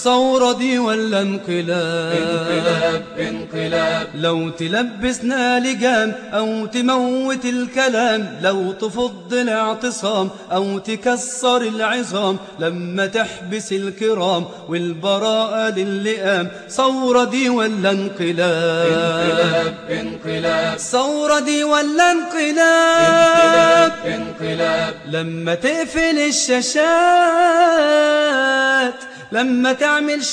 ثورة دي ولا انقلاب؟ انقلاب انقلاب. لو تلبسنا لجام أو تموت الكلام، لو تفض الاعتصام أو تكسر العظام، لما تحبس الكرام والبراءة للئام، ثورة دي ولا انقلاب؟ انقلاب انقلاب. ثورة دي ولا انقلاب انقلاب؟ انقلاب. لما تقفل الشاشات، لما تعمل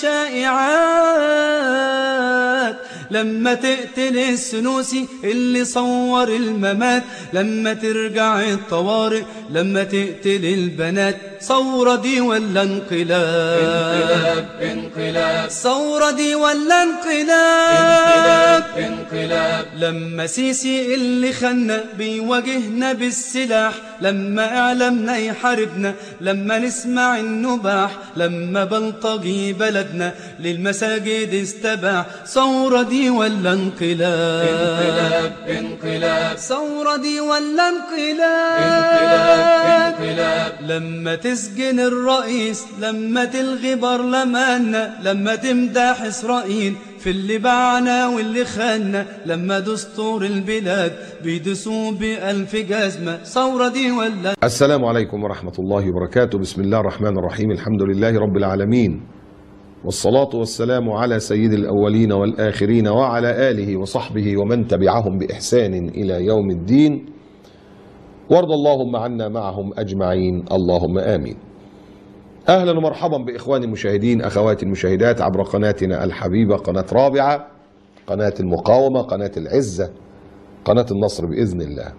شائعات، لما تقتل السنوسي اللي صور الممات، لما ترجع الطوارئ، لما تقتل البنات، ثورة دي ولا انقلاب؟ انقلاب انقلاب. ثورة دي ولا انقلاب انقلاب؟ انقلاب. لما سيسي اللي خلنا بيواجهنا بالسلاح، لما اعلامنا يحاربنا، لما نسمع النباح، لما بلطجي بلدنا للمساجد استباح، ثورة دي ولا انقلاب؟ انقلاب انقلاب. ثورة دي ولا انقلاب؟ انقلاب انقلاب. لما تسجن الرئيس، لما تلغي برلماننا، لما تمدح إسرائيل في اللي باعنا واللي خاننا، لما دستور البلاد بيدسوا بألف جزمة، ثورة دي ولا؟ السلام عليكم ورحمة الله وبركاته. بسم الله الرحمن الرحيم. الحمد لله رب العالمين، والصلاة والسلام على سيد الأولين والآخرين وعلى آله وصحبه ومن تبعهم بإحسان إلى يوم الدين، وارض اللهم عنا معهم أجمعين، اللهم آمين. أهلا ومرحبا بإخواني المشاهدين، أخواتي المشاهدات، عبر قناتنا الحبيبة، قناة رابعة، قناة المقاومة، قناة العزة، قناة النصر بإذن الله.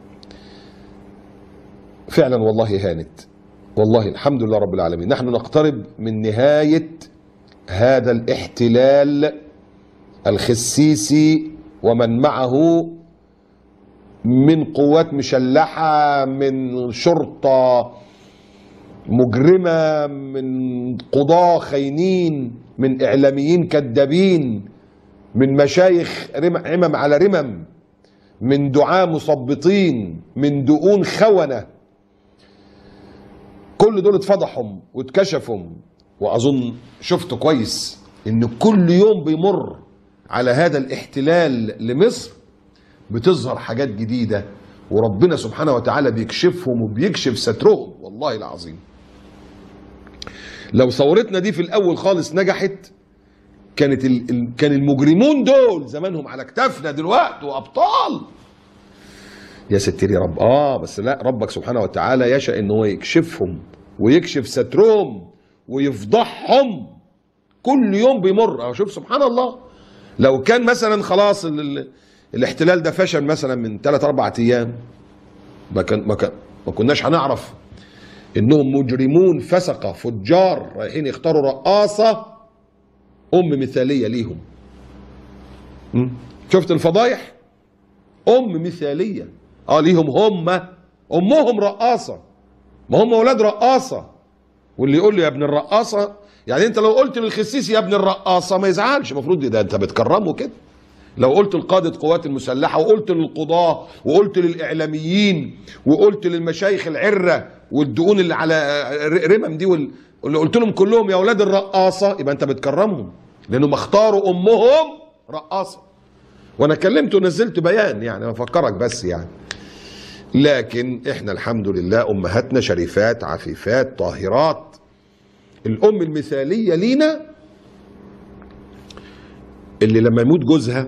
فعلا والله هانت، والله الحمد لله رب العالمين. نحن نقترب من نهاية هذا الاحتلال الخسيسي ومن معه من قوات مسلحة، من شرطة مجرمة، من قضاة خاينين، من إعلاميين كذابين، من مشايخ عمم على رمم، من دعاة مثبطين، من دقون خونة. كل دول اتفضحهم واتكشفهم. وأظن شفتوا كويس إن كل يوم بيمر على هذا الاحتلال لمصر بتظهر حاجات جديدة، وربنا سبحانه وتعالى بيكشفهم وبيكشف سترهم والله العظيم. لو ثورتنا دي في الأول خالص نجحت، كان المجرمون دول زمانهم على كتافنا دلوقتي وأبطال. يا ستير يا رب. بس لا، ربك سبحانه وتعالى يشاء إن هو يكشفهم ويكشف سترهم ويفضحهم. كل يوم بيمر. شوف سبحان الله، لو كان مثلا خلاص الاحتلال ده فشل مثلا من 3-4 ايام، ما كناش هنعرف انهم مجرمون فسقة فجار رايحين يختاروا رقاصة مثالية ليهم. شفت الفضايح؟ مثالية ليهم، امهم رقاصة، ما هم اولاد رقاصة. واللي يقول له يا ابن الرقاصة، يعني انت لو قلت للخسيسي يا ابن الرقاصة ما يزعلش، المفروض ده انت بتكرمه كده. لو قلت لقادة قوات المسلحة، وقلت للقضاة، وقلت للإعلاميين، وقلت للمشايخ العرة والدقون اللي على رمم دي، واللي قلت لهم كلهم يا أولاد الرقاصة، يبقى أنت بتكرمهم، لأنهم اختاروا أمهم رقاصة. وأنا كلمت ونزلت بيان، يعني أفكرك بس يعني. لكن إحنا الحمد لله أمهاتنا شريفات عفيفات طاهرات. الأم المثالية لينا اللي لما يموت جوزها،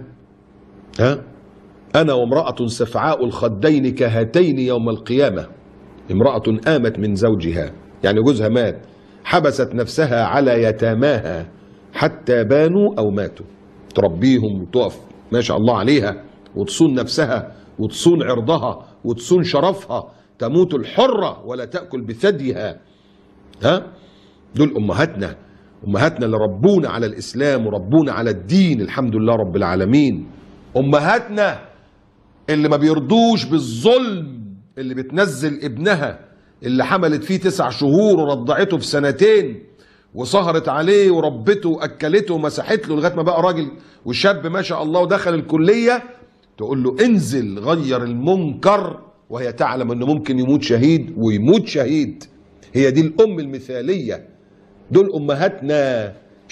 أنا وامرأة سفعاء الخدين كهاتين يوم القيامة. امرأة آمت من زوجها، يعني جوزها مات، حبست نفسها على يتاماها حتى بانوا أو ماتوا، تربيهم وتقف ما شاء الله عليها، وتصون نفسها وتصون عرضها وتصون شرفها، تموت الحرة ولا تأكل بثديها. دول أمهاتنا اللي ربونا على الإسلام وربونا على الدين، الحمد لله رب العالمين. أمهاتنا اللي ما بيرضوش بالظلم، اللي بتنزل ابنها اللي حملت فيه 9 شهور ورضعته في 2 وسهرت عليه وربته وأكلته ومسحت له لغاية ما بقى راجل وشاب ما شاء الله ودخل الكلية، تقول له انزل غير المنكر، وهي تعلم انه ممكن يموت شهيد ويموت شهيد. هي دي الأم المثالية. دول أمهاتنا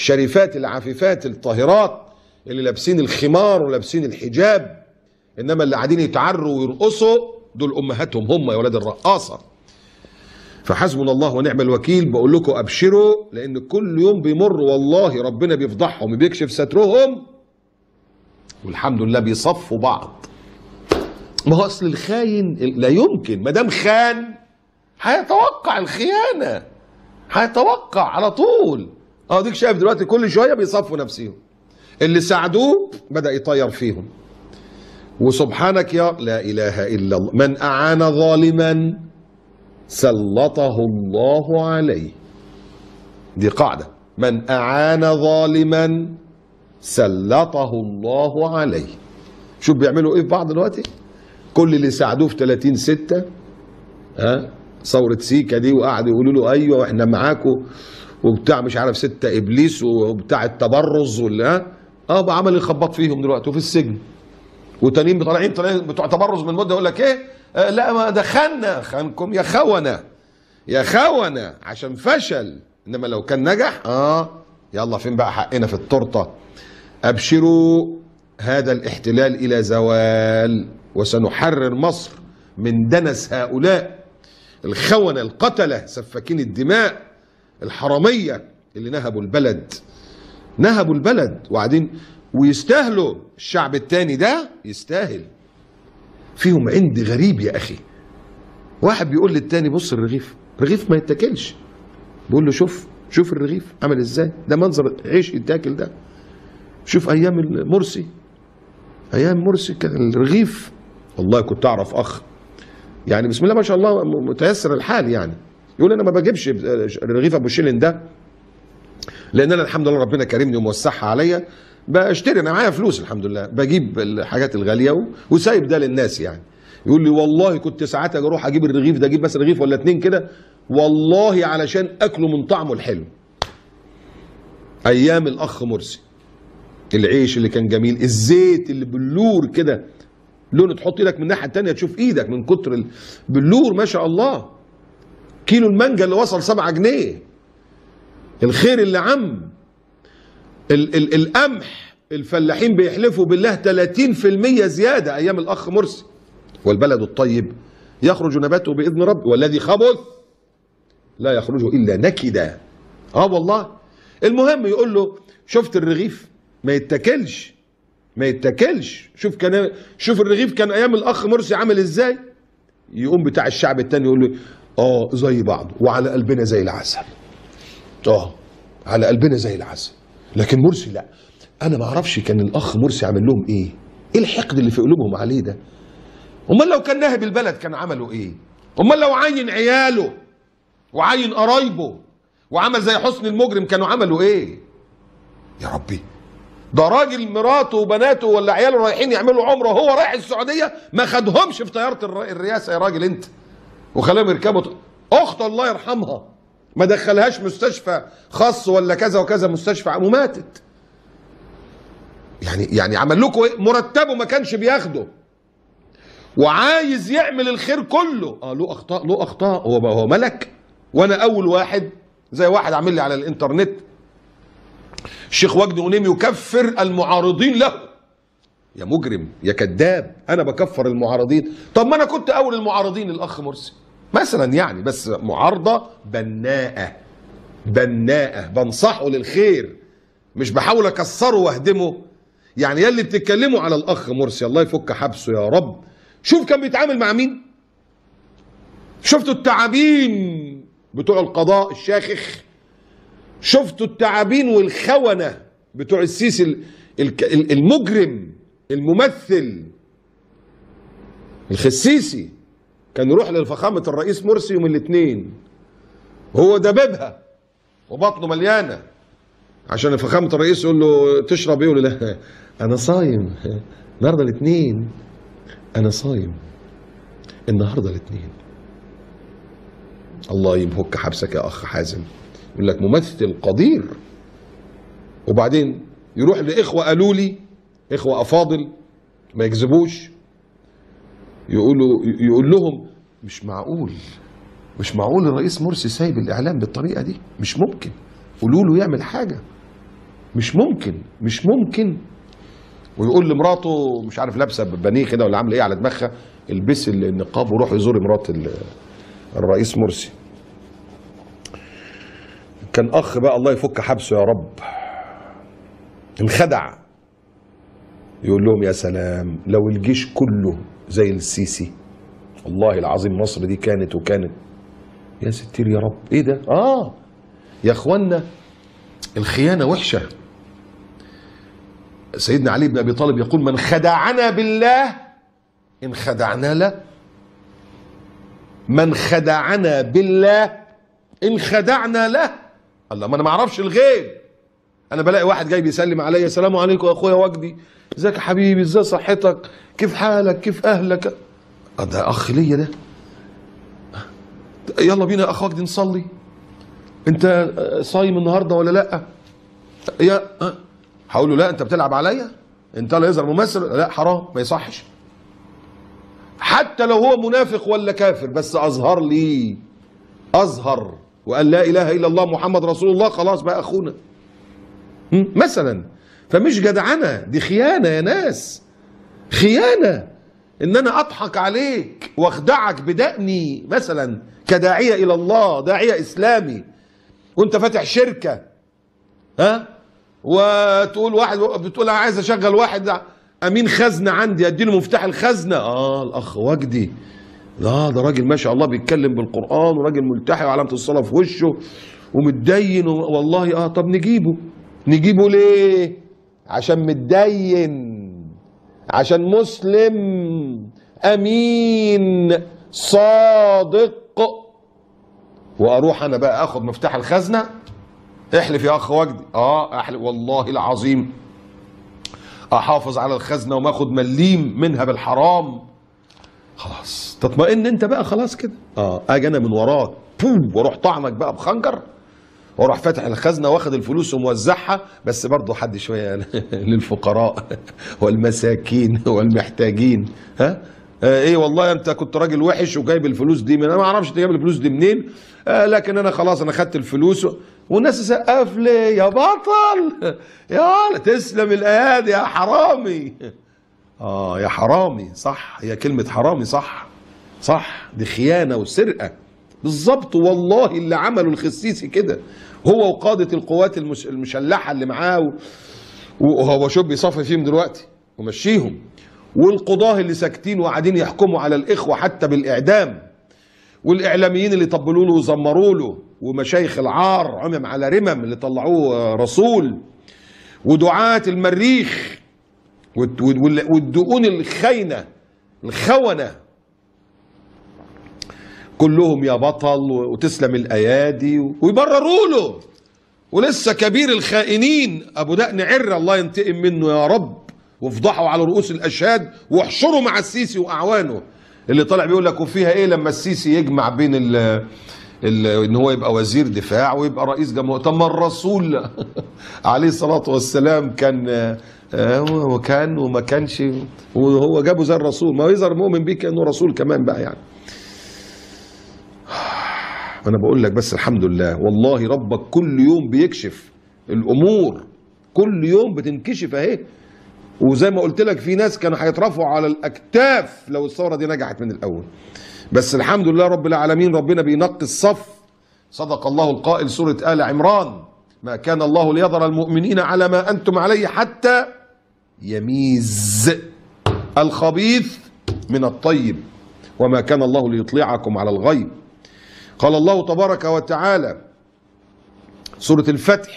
الشريفات العفيفات الطاهرات اللي لابسين الخمار ولابسين الحجاب، انما اللي قاعدين يتعروا ويرقصوا دول امهاتهم هم يا ولاد الرقاصه. فحسبنا الله ونعم الوكيل. بقول لكم ابشروا، لان كل يوم بيمر والله ربنا بيفضحهم وبيكشف سترهم، والحمد لله بيصفوا بعض. ما هو اصل الخاين لا يمكن، ما دام خان هيتوقع الخيانه، هيتوقع على طول. اديك شايف دلوقتي كل شويه بيصفوا نفسهم، اللي ساعدوه بدا يطير فيهم. وسبحانك يا لا اله الا الله، من اعان ظالما سلطه الله عليه. دي قاعده، من اعان ظالما سلطه الله عليه. شوف بيعملوا ايه في بعض دلوقتي؟ كل اللي ساعدوه في 30/6 ثورة سيكا دي، وقعدوا يقولوا له ايوه واحنا معاكم وبتاع مش عارف 6 ابليس وبتاع التبرز ولا بقى عمل يخبط فيهم دلوقتي وفي السجن. وتانيين طالعين بتوع تبرز من مده يقول لك ايه؟ لا ما ده خانكم يا خونه يا خونه عشان فشل، انما لو كان نجح يلا فين بقى حقنا في التورته؟ ابشروا هذا الاحتلال الى زوال، وسنحرر مصر من دنس هؤلاء الخونة القتلة سفاكين الدماء الحرامية اللي نهبوا البلد وقاعدين ويستاهلوا. الشعب التاني ده يستاهل. فيهم عند غريب يا اخي. واحد بيقول للتاني بص الرغيف ما يتاكلش، بيقول له شوف الرغيف عمل ازاي، ده منظر عيش يتاكل ده. شوف ايام مرسي كان الرغيف. والله كنت اعرف اخ يعني بسم الله ما شاء الله متيسر الحال، يعني يقول انا ما بجيبش الرغيف ابو شيلين ده لان انا الحمد لله ربنا كرمني وموسعها عليا، بشتري انا معايا فلوس الحمد لله، بجيب الحاجات الغاليه وسايب ده للناس. يعني يقول لي والله كنت ساعات اروح اجيب الرغيف ده، اجيب بس رغيف ولا 2 كده والله علشان اكله من طعمه الحلو. ايام الاخ مرسي العيش اللي كان جميل، الزيت اللي باللور كده لونه، تحط ايدك من الناحيه الثانيه تشوف ايدك من كتر باللور ما شاء الله. كيلو المانجا اللي وصل 7 جنيه، الخير اللي عم القمح الفلاحين بيحلفوا بالله 30% زياده ايام الاخ مرسي. والبلد الطيب يخرج نباته باذن ربه، والذي خبث لا يخرج الا نكدا. والله. المهم يقول له شفت الرغيف ما يتاكلش. شوف الرغيف كان ايام الاخ مرسي عامل ازاي. يقوم بتاع الشعب التاني يقول له زي بعضه وعلى قلبنا زي العسل. على قلبنا زي العسل، لكن مرسي لا. انا ما اعرفش كان الاخ مرسي عامل لهم ايه الحقد اللي في قلوبهم عليه ده. امال لو كان ناهب البلد كان عملوا ايه؟ امال لو عين عياله وعين قرايبه وعمل زي حسني المجرم كانوا عملوا ايه؟ يا ربي، ده راجل مراته وبناته ولا عياله رايحين يعملوا عمره وهو رايح السعوديه ما خدهمش في طياره الرئاسه يا راجل انت، وخلاهم يركبوا اخته الله يرحمها ما دخلهاش مستشفى خاص ولا كذا وكذا مستشفى وماتت. يعني عمل لكم ايه؟ مرتبه ما كانش بياخده وعايز يعمل الخير كله. له اخطاء هو ملك. وانا اول واحد زي واحد عامل لي على الانترنت الشيخ وجدي غنيم يكفر المعارضين له. يا مجرم يا كذاب، انا بكفر المعارضين؟ طب ما انا كنت اول المعارضين الاخ مرسي مثلا يعني، بس معارضه بناءه بنصحه للخير، مش بحاول اكسره واهدمه. يعني يلي بتتكلموا على الاخ مرسي الله يفك حبسه يا رب، شوف كان بيتعامل مع مين. شفتوا التعابين بتوع القضاء الشاخخ، شفتوا التعابين والخونة بتوع السيسي المجرم الممثل الخسيسي، كان يروح لفخامة الرئيس مرسي يوم الاثنين هو دببها وبطنه مليانة عشان فخامة الرئيس يقول له تشرب ايه؟ يقول له لا انا صايم النهارده الاثنين، انا صايم النهارده الاثنين. الله يمهك حبسك يا اخ حازم. يقول لك ممثل قدير، وبعدين يروح لاخوه قالوا لي اخوه افاضل ما يكذبوش، يقول لهم مش معقول الرئيس مرسي سايب الاعلام بالطريقه دي، مش ممكن، قولوا له يعمل حاجه. مش ممكن مش ممكن. ويقول لمراته مش عارف لابسه بانيه كده ولا عامله ايه على دماغها، البسي النقاب وروح يزور مرات الرئيس مرسي. كان اخ بقى الله يفك حبسه يا رب، انخدع، يقول لهم يا سلام لو الجيش كله زي السيسي، والله العظيم مصر دي كانت وكانت. يا ستير يا رب ايه ده؟ يا اخوانا الخيانه وحشه. سيدنا علي بن ابي طالب يقول من خدعنا بالله ان خدعنا له، من خدعنا بالله ان خدعنا له. الله، ما انا ما اعرفش الغيب، انا بلاقي واحد جاي بيسلم عليا السلام عليكم يا اخويا وجدي، ازيك يا حبيبي، ازاي صحتك، كيف حالك، كيف اهلك. ده اخ ليا ده، يلا بينا يا اخ وجدي نصلي، انت صايم النهارده ولا لا؟ يا هقول له لا انت بتلعب عليا، انت لا يظهر ممثل، لا حرام ما يصحش. حتى لو هو منافق ولا كافر بس اظهر لي، اظهر وقال لا اله الا الله محمد رسول الله، خلاص بقى اخونا مثلا. فمش جدعنه، دي خيانه يا ناس، خيانه ان انا اضحك عليك واخدعك بدقني مثلا كداعيه الى الله، داعيه اسلامي، وانت فاتح شركه وتقول واحد بتقول انا عايز اشغل واحد امين خزنه عندي، اديله مفتاح الخزنه. الاخ وجدي ده راجل ما شاء الله بيتكلم بالقران وراجل ملتحي وعلامه الصلاه في وشه ومتدين والله. طب نجيبه ليه؟ عشان متدين، عشان مسلم امين صادق. واروح انا بقى اخد مفتاح الخزنه. احلف يا اخ وجدي. احلف والله العظيم احافظ على الخزنه وما اخد مليم منها بالحرام. خلاص تطمئن انت بقى، خلاص كده. اجي انا من وراك واروح طعنك بقى بخنجر، واروح فاتح الخزنه واخد الفلوس وموزعها، بس برضه حد شويه للفقراء والمساكين والمحتاجين. ايه والله انت كنت راجل وحش وجايب الفلوس دي انا ما اعرفش انت جايب الفلوس دي منين، لكن انا خلاص انا خدت الفلوس والناس تسقف لي يا بطل، يا تسلم الايادي يا حرامي. يا حرامي، صح، هي كلمه حرامي، صح، دي خيانه وسرقه بالظبط. والله اللي عملوا الخسيسي كده هو وقاده القوات المسلحه اللي معاه، وهو شوف بيصفي فيهم دلوقتي ومشيهم، والقضاه اللي ساكتين وقاعدين يحكموا على الاخوه حتى بالاعدام، والاعلاميين اللي طبلوا له وزمروا له، ومشايخ العار عمم على رمم اللي طلعوه رسول، ودعاة المريخ والدقون الخاينه الخونه كلهم يا بطل وتسلم الايادي، ويبرروا له. ولسه كبير الخائنين ابو دقن عر الله ينتقم منه يا رب، وفضحوا على رؤوس الاشهاد واحشروا مع السيسي واعوانه، اللي طالع بيقول لك وفيها ايه لما السيسي يجمع بين ان هو يبقى وزير دفاع ويبقى رئيس جمهوريه. طب ما الرسول عليه الصلاه والسلام كان وما كانش، وهو جابه زي الرسول، ما هو يظهر مؤمن بيه كانه رسول كمان بقى يعني. انا بقول لك بس الحمد لله، والله ربك كل يوم بيكشف الامور، كل يوم بتنكشف اهي. وزي ما قلت لك في ناس كانوا هيترفعوا على الاكتاف لو الثوره دي نجحت من الاول، بس الحمد لله رب العالمين ربنا بينقي الصف. صدق الله القائل سوره آل عمران: ما كان الله ليذر المؤمنين على ما انتم عليه حتى يميز الخبيث من الطيب وما كان الله ليطلعكم على الغيب. قال الله تبارك وتعالى سورة الفتح: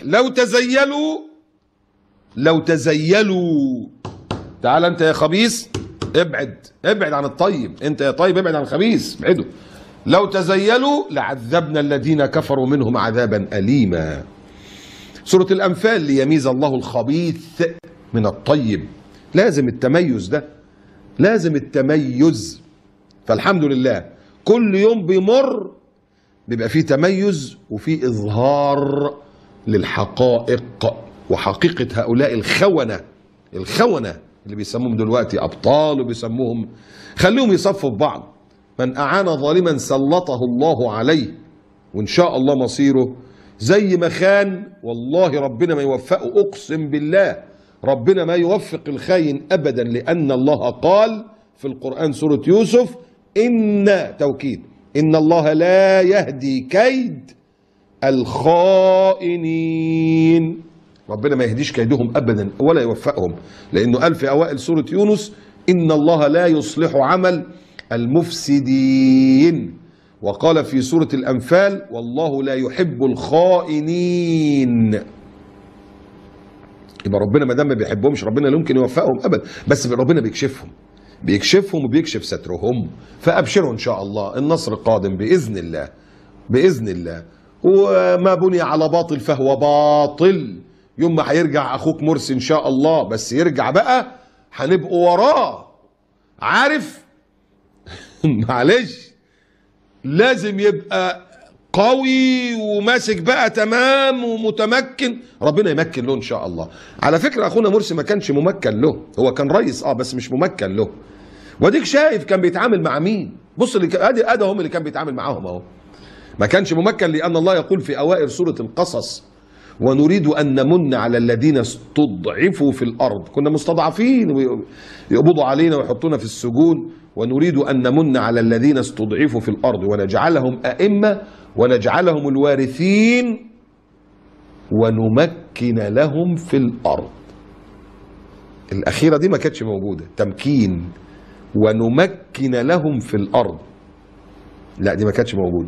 لو تزيلوا تعال انت يا خبيث ابعد عن الطيب، انت يا طيب ابعد عن الخبيث، ابعدوا. لو تزيلوا لعذبنا الذين كفروا منهم عذابا أليما. سورة الأنفال: ليميز الله الخبيث من الطيب. لازم التميز ده، لازم التميز. فالحمد لله كل يوم بيمر بيبقى فيه تميز وفيه إظهار للحقائق وحقيقة هؤلاء الخونة اللي بيسموهم دلوقتي أبطال، وبيسموهم خليهم يصفوا في بعض. من أعان ظالما سلطه الله عليه، وإن شاء الله مصيره زي ما خان والله ربنا ما يوفقه، اقسم بالله ربنا ما يوفق الخاين ابدا، لان الله قال في القرآن سورة يوسف ان توكيد ان الله لا يهدي كيد الخائنين. ربنا ما يهديش كيدهم ابدا ولا يوفقهم، لانه قال في اوائل سورة يونس ان الله لا يصلح عمل المفسدين، وقال في سورة الأنفال والله لا يحب الخائنين. يبقى ربنا ما دام ما بيحبهمش ربنا لا يمكن يوفقهم ابدا، بس ربنا بيكشفهم وبيكشف سترهم. فابشروا ان شاء الله النصر قادم باذن الله باذن الله. وما بني على باطل فهو باطل. يوم ما هيرجع اخوك مرسي ان شاء الله، بس يرجع بقى هنبقوا وراه، عارف؟ معلش لازم يبقى قوي وماسك بقى تمام ومتمكن، ربنا يمكن له ان شاء الله. على فكره اخونا مرسي ما كانش ممكن له، هو كان رئيس بس مش ممكن له. واديك شايف كان بيتعامل مع مين؟ بص اللي ادي هم اللي كان بيتعامل معاهم اهو. ما كانش ممكن، لان الله يقول في اوائل سوره القصص ونريد ان نمن على الذين استضعفوا في الارض، كنا مستضعفين ويقبضوا علينا ويحطونا في السجون، ونريد ان نمن على الذين استضعفوا في الارض ونجعلهم ائمه ونجعلهم الوارثين ونمكن لهم في الارض. الاخيره دي ما كانتش موجوده، تمكين ونمكن لهم في الارض، لا دي ما كانتش موجوده.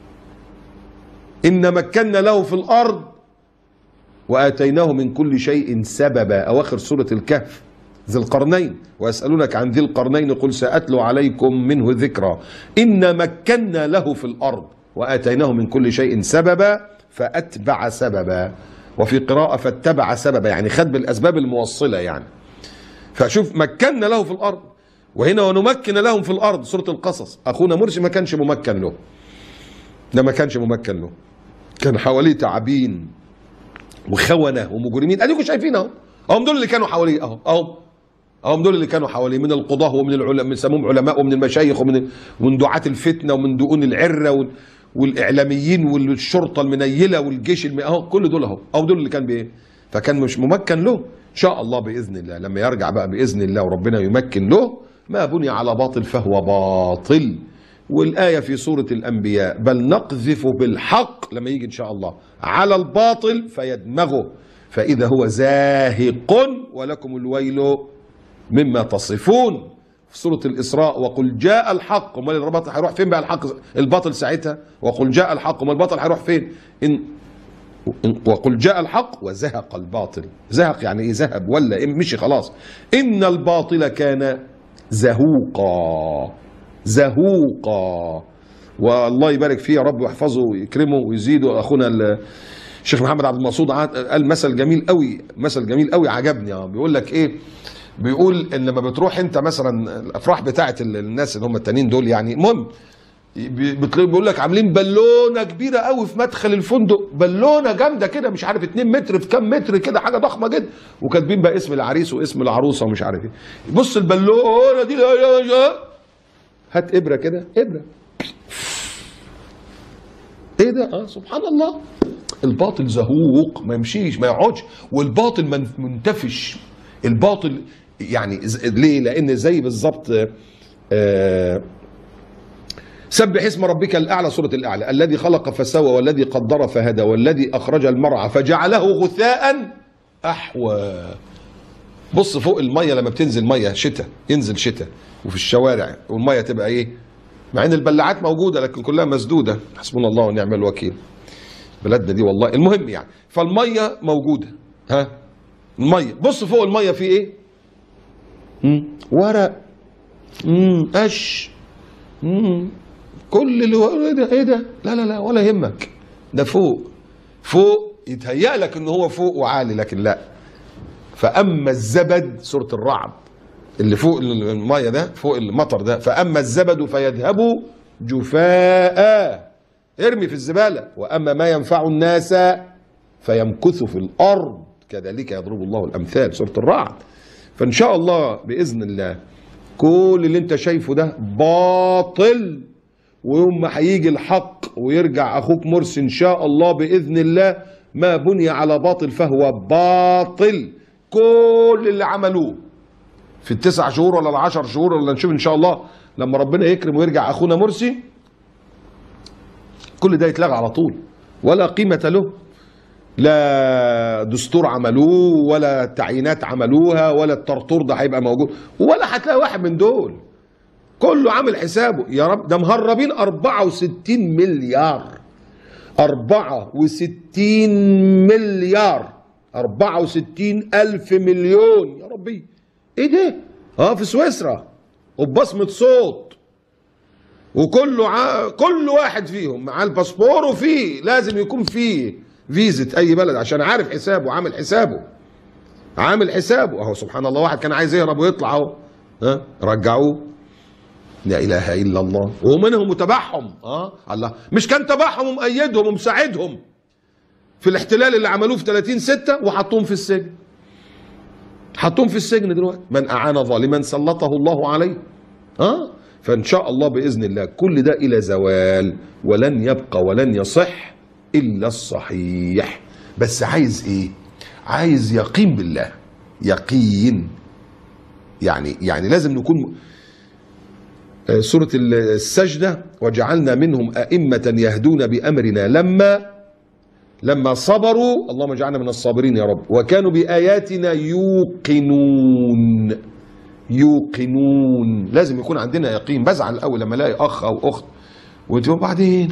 إن مكنا له في الأرض وآتيناه من كل شيء سببا، أواخر سورة الكهف ذي القرنين. ويسألونك عن ذي القرنين قل سأتلو عليكم منه ذكرا. إن مكنا له في الأرض وآتيناه من كل شيء سببا فأتبع سببا، وفي قراءة فاتبع سببا، يعني خد بالأسباب الموصلة يعني. فشوف مكنا له في الأرض، وهنا ونمكن لهم في الأرض سورة القصص. أخونا مرسي ما كانش ممكن له، ده ما كانش ممكن له، كان حواليه تعابين وخونة ومجرمين. اديكم شايفين اهو، هم دول اللي كانوا حواليه هم دول اللي كانوا حواليه، من القضاة ومن العلماء بنسموهم علماء، ومن المشايخ ومن دعاة الفتنة ومن دقون العرة والاعلاميين والشرطة المنيلة والجيش اهو، كل دول اهو دول اللي كان بايه. فكان مش ممكن له. ان شاء الله باذن الله لما يرجع بقى باذن الله وربنا يمكن له، ما بني على باطل فهو باطل. والآية في سورة الأنبياء بل نقذف بالحق لما يجي إن شاء الله على الباطل فيدمغه فإذا هو زاهق ولكم الويل مما تصفون. في سورة الإسراء وقل جاء الحق، امال الباطل هيروح فين بقى؟ الباطل ساعتها وقل جاء الحق، امال الباطل هيروح فين؟ وقل جاء الحق وزهق الباطل. زهق يعني ايه؟ ذهب ولا مشي خلاص. إن الباطل كان زهوقا والله يبارك فيه يا رب ويحفظه ويكرمه ويزيده. اخونا الشيخ محمد عبد المقصود قال مثل جميل قوي عجبني. بيقول لك ايه؟ بيقول ان لما بتروح انت مثلا الافراح بتاعه الناس اللي هم التانيين دول، يعني المهم بيقول لك عاملين بالونه كبيره قوي في مدخل الفندق، بالونه جامده كده مش عارف 2 متر في كام متر كده، حاجه ضخمه جدا، وكاتبين بقى اسم العريس واسم العروسه ومش عارف ايه. بص البالونه دي هات ابره كده، ابره ايه ده؟ سبحان الله. الباطل زهوق ما يمشيش ما يقعدش، والباطل منتفش. الباطل يعني ليه؟ لان زي بالظبط سبح اسم ربك الاعلى سوره الاعلى، الذي خلق فسوى والذي قدر فهدى والذي اخرج المرعى فجعله غثاء احوى. بص فوق الميه لما بتنزل ميه شتاء، ينزل شتاء وفي الشوارع والميه تبقى ايه؟ مع ان البلاعات موجوده لكن كلها مسدوده، حسبنا الله ونعم الوكيل بلادنا دي والله. المهم يعني فالميه موجوده، الميه بص فوق الميه في ايه؟ ورق، قش، كل اللي هو ايه ده؟ لا ولا يهمك، ده فوق يتهيأ لك ان هو فوق وعالي، لكن لا. فاما الزبد سوره الرعد اللي فوق الميه ده، فوق المطر ده، فاما الزبد فيذهب جفاء، ارمي في الزباله، واما ما ينفع الناس فيمكث في الارض كذلك يضرب الله الامثال سوره الرعد. فان شاء الله باذن الله كل اللي انت شايفه ده باطل، ويوم ما هيجي الحق ويرجع أخوك مرسي إن شاء الله بإذن الله. ما بني على باطل فهو باطل. كل اللي عملوه في ال9 شهور ولا ال10 شهور ولا نشوف إن شاء الله لما ربنا يكرم ويرجع أخونا مرسي، كل ده يتلغى على طول، ولا قيمة له. لا دستور عملوه ولا تعيينات عملوها ولا الطرطور ده هيبقى موجود ولا هتلاقي واحد من دول. كله عامل حسابه. يا رب ده مهربين 64 مليار. 64 مليار، 64 ألف مليون. يا ربي ايه ده؟ في سويسرا وببصمة صوت، وكله كل واحد فيهم مع الباسبور، وفيه لازم يكون فيه فيزة اي بلد عشان عارف حسابه، عامل حسابه اهو. سبحان الله، واحد كان عايز يهرب ويطلع اهو رجعوه. لا اله الا الله. ومنهم متبعهم الله، مش كان تبعهم ومؤيدهم ومساعدهم في الاحتلال اللي عملوه في 30/6 وحطوهم في السجن. حطوهم في السجن دلوقتي. من اعان ظالما سلطه الله عليه. فان شاء الله باذن الله كل ده الى زوال، ولن يبقى ولن يصح الا الصحيح. بس عايز ايه؟ عايز يقين بالله، يقين. يعني لازم نكون. سورة السجدة: وجعلنا منهم أئمة يهدون بأمرنا لما صبروا، اللهم اجعلنا من الصابرين يا رب، وكانوا بآياتنا يوقنون. لازم يكون عندنا يقين. بزعل الأول لما الاقي أخ أو أخت وتقول بعدين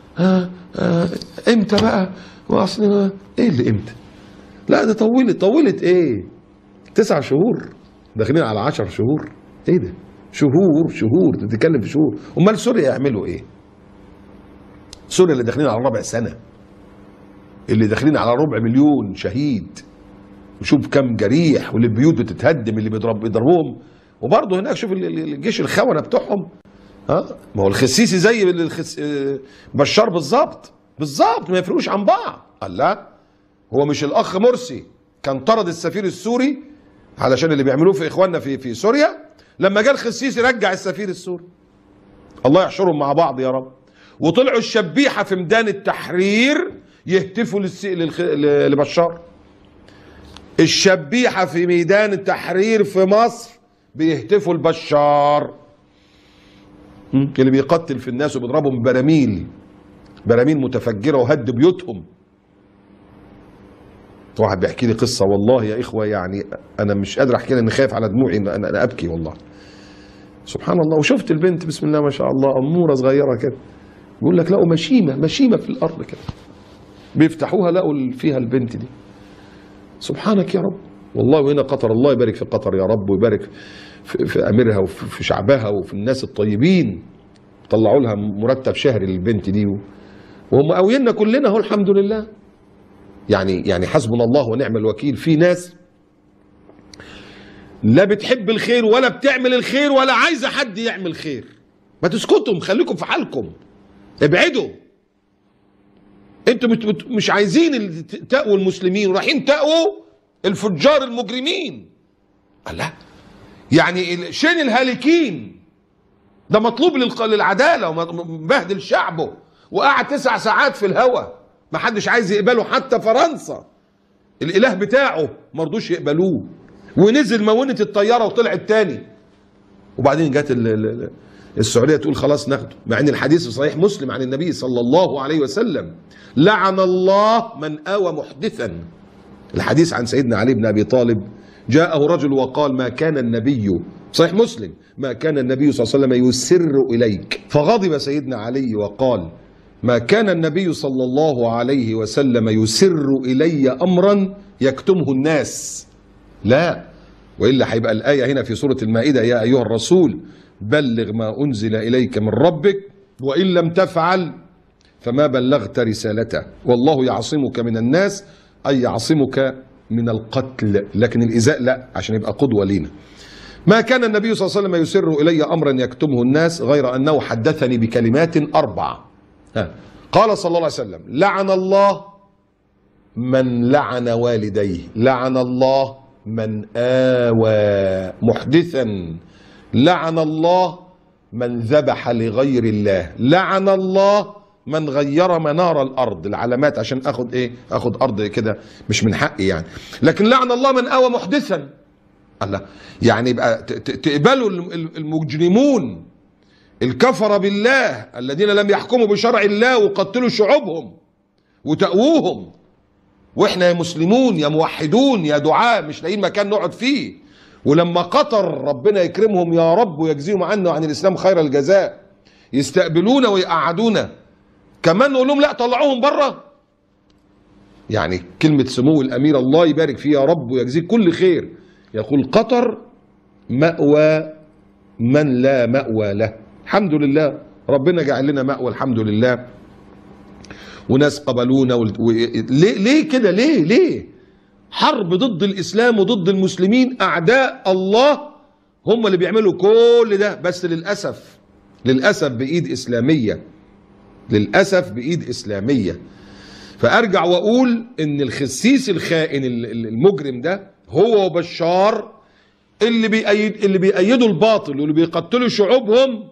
امتى بقى؟ واصل ايه اللي امتى؟ لا ده طولت ايه؟ 9 شهور داخلين على 10 شهور. ايه ده؟ شهور تتكلم في شهور. امال سوريا يعملوا ايه؟ سوريا اللي داخلين على ربع سنه، اللي داخلين على 250,000 شهيد، وشوف كم جريح، واللي البيوت بتتهدم، اللي بيضربوهم. وبرضه هناك شوف الجيش الخونه بتوعهم. ما هو الخسيسي زي بشار بالظبط، ما يفرقوش عن بعض. قال لا، هو مش الاخ مرسي كان طرد السفير السوري علشان اللي بيعملوه في اخواننا في سوريا؟ لما جه الخسيسي رجع السفير السوري. الله يحشرهم مع بعض يا رب. وطلعوا الشبيحه في ميدان التحرير يهتفوا لبشار. الشبيحه في ميدان التحرير في مصر بيهتفوا لبشار، اللي بيقتل في الناس وبيضربهم براميل متفجره وهد بيوتهم. واحد بيحكي لي قصه، والله يا اخوه يعني انا مش قادر احكي لها، اني خايف على دموعي، انا ابكي والله. سبحان الله. وشفت البنت بسم الله ما شاء الله، اموره صغيره كده، بيقول لك لقوا مشيمه في الارض كده، بيفتحوها لقوا فيها البنت دي. سبحانك يا رب. والله وهنا قطر، الله يبارك في قطر يا رب، ويبارك في اميرها وفي شعبها وفي الناس الطيبين. طلعوا لها مرتب شهري للبنت دي، وهم قاوينا كلنا اهو الحمد لله. يعني حسبنا الله ونعم الوكيل. في ناس لا بتحب الخير ولا بتعمل الخير ولا عايزه حد يعمل خير. ما تسكتوا، خليكم في حالكم، ابعدوا. انتوا مش عايزين تقووا المسلمين، ورايحين تقووا الفجار المجرمين. الله، يعني شين الهالكين ده مطلوب للعداله، ومبهدل شعبه، وقعد 9 ساعات في الهواء، ما حدش عايز يقبله. حتى فرنسا الاله بتاعه ما رضوش يقبلوه، ونزل مونة الطياره وطلعت تاني. وبعدين جت السعوديه تقول خلاص ناخده، مع ان الحديث في صحيح مسلم عن النبي صلى الله عليه وسلم: لعن الله من آوى محدثا. الحديث عن سيدنا علي بن ابي طالب: جاءه رجل وقال: ما كان النبي، صحيح مسلم، ما كان النبي صلى الله عليه وسلم يسر اليك. فغضب سيدنا علي وقال: ما كان النبي صلى الله عليه وسلم يسر الي امرا يكتمه الناس. لا، والا هيبقى الايه هنا في سوره المائده: يا ايها الرسول بلغ ما انزل اليك من ربك وان لم تفعل فما بلغت رسالته والله يعصمك من الناس، اي يعصمك من القتل، لكن الايذاء لا، عشان يبقى قدوه لينا. ما كان النبي صلى الله عليه وسلم يسر الي امرا يكتمه الناس، غير انه حدثني بكلمات 4. قال صلى الله عليه وسلم: لعن الله من لعن والديه، لعن الله من آوى محدثا، لعن الله من ذبح لغير الله، لعن الله من غير منار الارض، العلامات عشان اخد ايه؟ اخد ارض كده مش من حقي يعني. لكن لعن الله من اوى محدثا. الله، يعني يبقى تقبلوا المجرمون الكفر بالله الذين لم يحكموا بشرع الله وقتلوا شعوبهم وتأووهم، واحنا يا مسلمون يا موحدون يا دعاء مش لاقيين مكان نقعد فيه، ولما قطر ربنا يكرمهم يا رب ويجزيهم عنا وعن الاسلام خير الجزاء يستقبلونا ويقعدونا، كمان نقول لهم لا طلعوهم بره. يعني كلمة سمو الأمير الله يبارك فيه يا رب ويجزيه كل خير، يقول قطر مأوى من لا مأوى له. الحمد لله ربنا جعل لنا مأوى الحمد لله، وناس قبلونا ليه كده؟ ليه حرب ضد الإسلام وضد المسلمين؟ أعداء الله هم اللي بيعملوا كل ده، بس للأسف بإيد إسلامية، للأسف بإيد إسلامية. فأرجع وأقول إن الخسيس الخائن المجرم ده هو وبشار اللي بيأيدوا الباطل واللي بيقتلوا شعوبهم،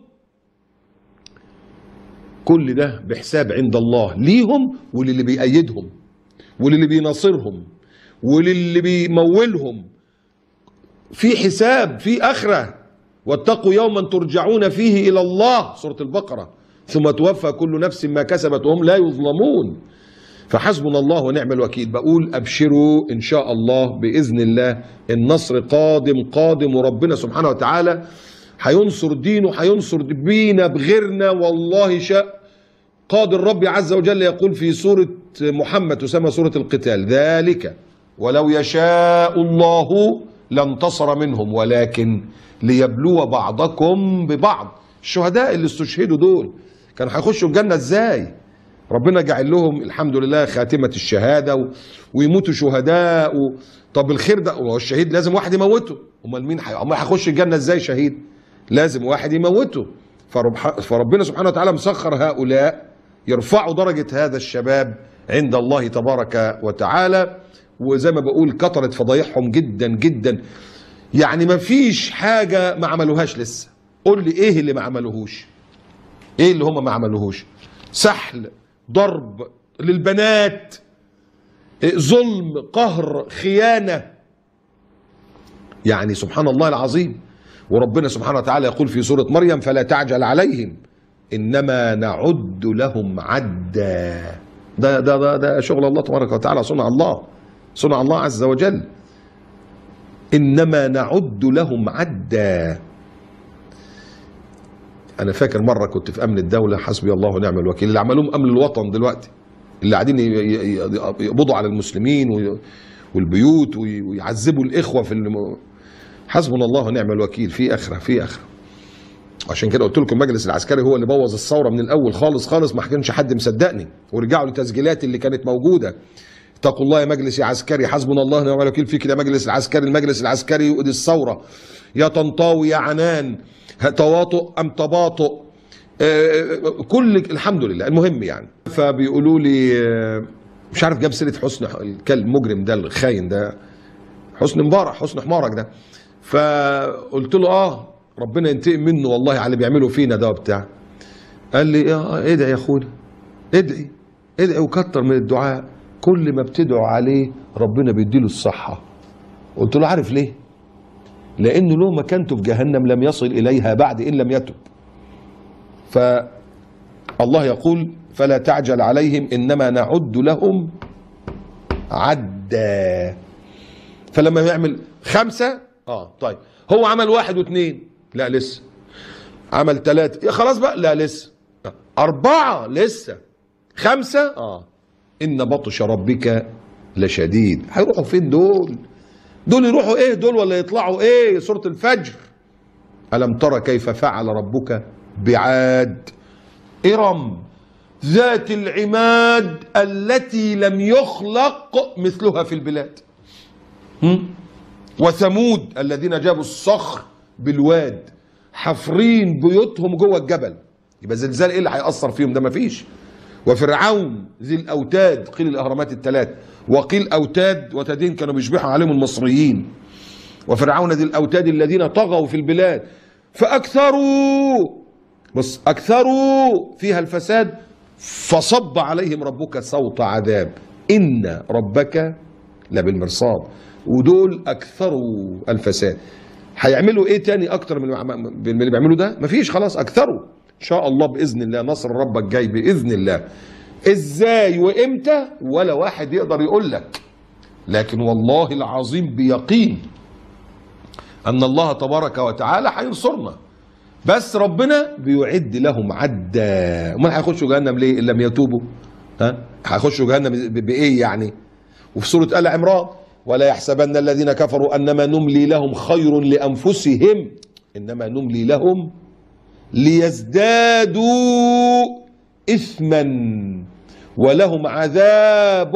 كل ده بحساب عند الله ليهم وللي بيأيدهم وللي بيناصرهم وللي بيمولهم، في حساب في آخرة. واتقوا يوما ترجعون فيه إلى الله، سورة البقرة، ثم توفى كل نفس ما كسبت وهم لا يظلمون. فحسبنا الله ونعم الوكيل. بقول أبشروا إن شاء الله بإذن الله النصر قادم، وربنا سبحانه وتعالى هينصر دينه، هينصر بينا بغيرنا والله شاء. قادر ربي عز وجل يقول في سورة محمد تسمى سورة القتال: ذلك ولو يشاء الله لانتصر منهم ولكن ليبلو بعضكم ببعض. الشهداء اللي استشهدوا دول كانوا هيخشوا الجنة ازاي؟ ربنا جعل لهم الحمد لله خاتمة الشهادة ويموتوا شهداء طب الخير ده، هو الشهيد لازم واحد يموته، امال مين هيخش الجنة ازاي شهيد؟ لازم واحد يموته. فربنا سبحانه وتعالى مسخر هؤلاء يرفعوا درجة هذا الشباب عند الله تبارك وتعالى. وزي ما بقول كترت فضايحهم جدا جدا، يعني ما فيش حاجة ما عملوهاش لسه. قول لي ايه اللي ما عملوهوش؟ ايه اللي هم ما عملوهوش؟ سحل، ضرب للبنات، ظلم، قهر، خيانة، يعني سبحان الله العظيم. وربنا سبحانه وتعالى يقول في سورة مريم: فلا تعجل عليهم إنما نعد لهم عدا. ده شغل الله تبارك وتعالى، صنع الله عز وجل. إنما نعد لهم عدا. أنا فاكر مرة كنت في أمن الدولة، حسبي الله ونعم الوكيل، اللي عملوهم أمن الوطن دلوقتي، اللي قاعدين يقبضوا على المسلمين والبيوت ويعذبوا الإخوة حسبنا الله ونعم الوكيل. في آخرة. عشان كده قلت لكم المجلس العسكري هو اللي بوظ الثورة من الأول خالص، ما كانش حد مصدقني، ورجعوا للتسجيلات اللي كانت موجودة. اتقوا الله يا مجلس يا عسكري، حسبنا الله ونعم الوكيل فيك يا مجلس العسكري. المجلس العسكري يؤيد الثورة، يا طنطاوي يا عنان، تواطؤ أم تباطؤ، كل الحمد لله. المهم يعني، فبيقولوا لي مش عارف جاب سيرة حسن المجرم ده الخاين ده، حسن حمارك ده. فقلت له ربنا ينتقم منه والله على اللي بيعملوا فينا ده وبتاع. قال لي ادعي يا اخونا، ادعي وكتر من الدعاء، كل ما بتدعو عليه ربنا بيديله الصحة. قلت له عارف ليه؟ لأنه له مكانته في جهنم لم يصل إليها بعد إن لم يتب. فالله يقول: فلا تعجل عليهم إنما نعد لهم عدا. فلما يعمل 5 طيب، هو عمل 1 و2، لا لسه. عمل 3، خلاص بقى، لا لسه. 4 لسه. 5 إن بطش ربك لشديد. هيروحوا فين دول يروحوا ايه دول ولا يطلعوا ايه؟ سورة الفجر: ألم ترى كيف فعل ربك بعاد إرم ذات العماد التي لم يخلق مثلها في البلاد، وثمود الذين جابوا الصخر بالواد حفرين بيوتهم جوه الجبل. يبقى زلزال ايه اللي هيأثر فيهم ده؟ مفيش. وفرعون ذي الأوتاد، قيل الأهرامات ال3 وقيل أوتاد وتدين كانوا بيشبحوا عليهم المصريين. وفرعون ذي الأوتاد الذين طغوا في البلاد فأكثروا فيها الفساد فصب عليهم ربك صوت عذاب إن ربك لبالمرصاد. ودول أكثروا الفساد. هيعملوا إيه تاني أكتر من اللي بيعملوا ده؟ مفيش، خلاص أكثروا. إن شاء الله بإذن الله نصر ربك جاي بإذن الله. إزاي وإمتى ولا واحد يقدر يقول لك، لكن والله العظيم بيقين أن الله تبارك وتعالى هينصرنا، بس ربنا بيعد لهم عدا. امال هيخشوا جهنم ليه ان لم يتوبوا؟ هيخشوا جهنم بايه يعني؟ وفي سوره ال عمران ولا يحسبن الذين كفروا انما نملي لهم خير لانفسهم انما نملي لهم ليزدادوا اثما ولهم عذاب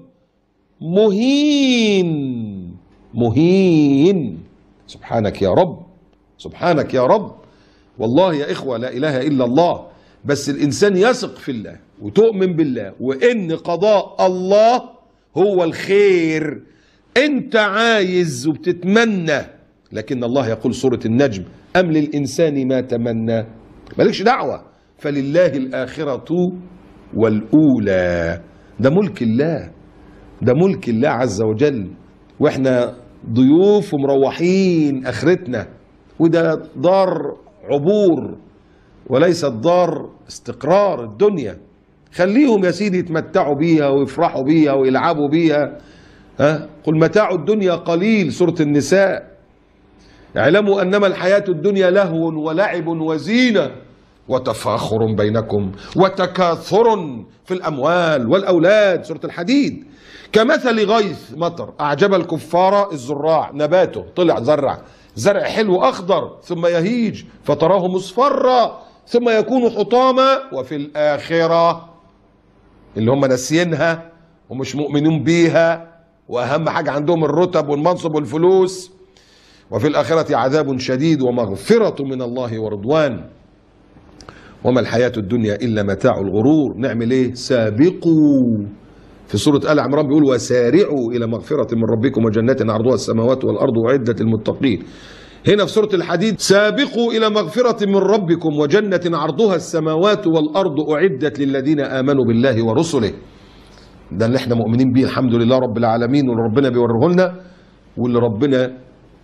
مهين. سبحانك يا رب، سبحانك يا رب. والله يا إخوة لا إله إلا الله، بس الإنسان يثق في الله وتؤمن بالله وإن قضاء الله هو الخير. أنت عايز وبتتمنى، لكن الله يقول سورة النجم أم للإنسان ما تمنى. مالكش دعوة، فلله الآخرة والأولى. ده ملك الله، ده ملك الله عز وجل، وإحنا ضيوف ومروحين آخرتنا، وده دار عبور وليست دار استقرار الدنيا. خليهم يا سيدي يتمتعوا بيها ويفرحوا بيها ويلعبوا بيها. قل متاع الدنيا قليل، سورة النساء. اعلموا أنما الحياة الدنيا لهو ولعب وزينة وتفاخر بينكم وتكاثر في الأموال والأولاد، سورة الحديد. كمثل غيث مطر أعجب الكفار الزراع نباته، طلع زرع حلو أخضر ثم يهيج فتراه مصفرا ثم يكون حطاما، وفي الآخرة اللي هم ناسيينها ومش مؤمنين بيها، وأهم حاجة عندهم الرتب والمنصب والفلوس، وفي الآخرة عذاب شديد ومغفرة من الله ورضوان وما الحياة الدنيا إلا متاع الغرور. نعمل إيه؟ سابقوا. في سورة آل عمران بيقول وسارعوا إلى مغفرة من ربكم وجنات عرضها السماوات والأرض أعدت للمتقين. هنا في سورة الحديد سابقوا إلى مغفرة من ربكم وجنة عرضها السماوات والأرض أعدت للذين آمنوا بالله ورسله. ده اللي احنا مؤمنين بيه الحمد لله رب العالمين، واللي ربنا بيوريه لنا، واللي ربنا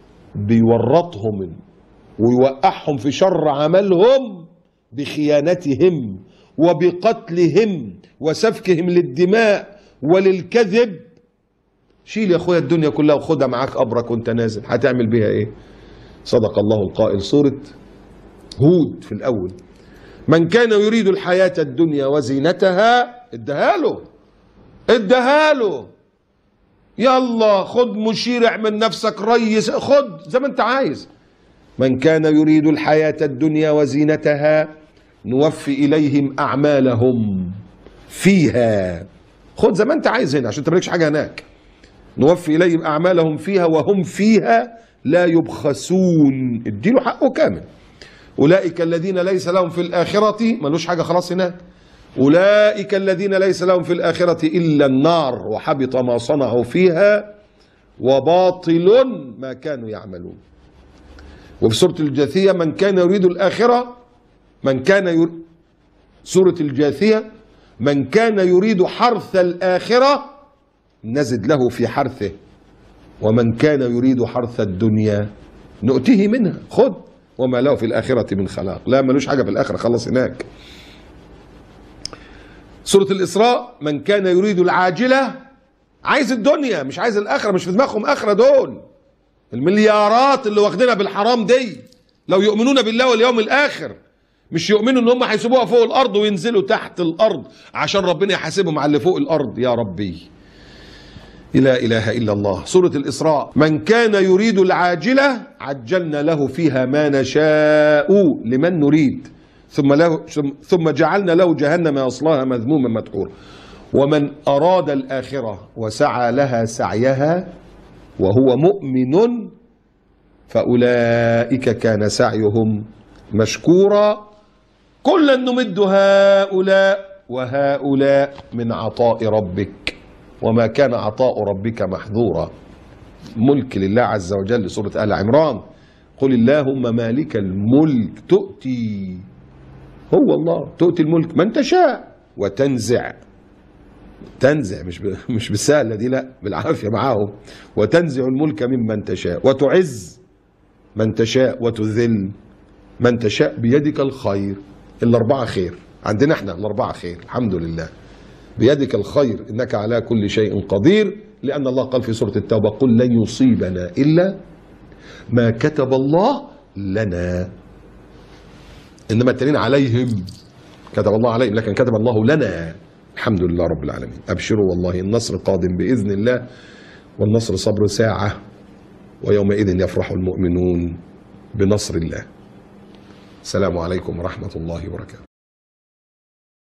بيورطهم ويوقعهم في شر عملهم بخيانتهم وبقتلهم وسفكهم للدماء وللكذب. شيل يا اخويا الدنيا كلها وخدها معاك قبرك وانت نازل، هتعمل بيها ايه؟ صدق الله القائل. سورة هود في الاول من كان يريد الحياة الدنيا وزينتها ادها له يلا خد مشير، اعمل نفسك ريس، خد زي ما انت عايز. من كان يريد الحياة الدنيا وزينتها نوفي إليهم أعمالهم فيها. خد زي ما انت عايز هنا عشان انت مالكش حاجة هناك. نوفي إليهم أعمالهم فيها وهم فيها لا يبخسون، اديله حقه كامل. أولئك الذين ليس لهم في الآخرة، ملوش حاجة خلاص هناك. أولئك الذين ليس لهم في الآخرة إلا النار وحبط ما صنعوا فيها وباطل ما كانوا يعملون. وفي سورة الجاثية من كان يريد الآخرة سورة الجاثية من كان يريد حرث الآخرة نزد له في حرثه ومن كان يريد حرث الدنيا نؤتيه منها. خد وما له في الآخرة من خلاق. لا ملوش حاجة في الآخرة، خلص هناك. سورة الإسراء من كان يريد العاجلة، عايز الدنيا مش عايز الآخرة، مش في دماغهم آخرة. دول المليارات اللي واخدينها بالحرام دي لو يؤمنون بالله واليوم الآخر مش يؤمنوا ان هم هيسيبوها فوق الأرض وينزلوا تحت الأرض عشان ربنا يحاسبهم على اللي فوق الأرض. يا ربي لا إله إلا الله. سورة الإسراء من كان يريد العاجلة عجلنا له فيها ما نشاء لمن نريد ثم جعلنا له جهنم يصلاها مذموما مدحورا ومن أراد الآخرة وسعى لها سعيها وهو مؤمن فأولئك كان سعيهم مشكورا كلا نمد هؤلاء وهؤلاء من عطاء ربك وما كان عطاء ربك محظورا. ملك لله عز وجل. سورة آل عمران قل اللهم مالك الملك تؤتي، هو الله تؤتي الملك من تشاء وتنزع، تنزع مش بالسهلة دي، لا بالعافية معاهم. وتنزع الملك ممن تشاء وتعز من تشاء وتذل من تشاء بيدك الخير. الأربعة خير عندنا احنا، الأربعة خير الحمد لله. بيدك الخير إنك على كل شيء قدير، لأن الله قال في سورة التوبة قل لن يصيبنا إلا ما كتب الله لنا. إنما التانيين عليهم، كتب الله عليهم لكن كتب الله لنا. الحمد لله رب العالمين. أبشروا والله النصر قادم بإذن الله، والنصر صبر ساعة، ويومئذ يفرح المؤمنون بنصر الله. السلام عليكم ورحمة الله وبركاته.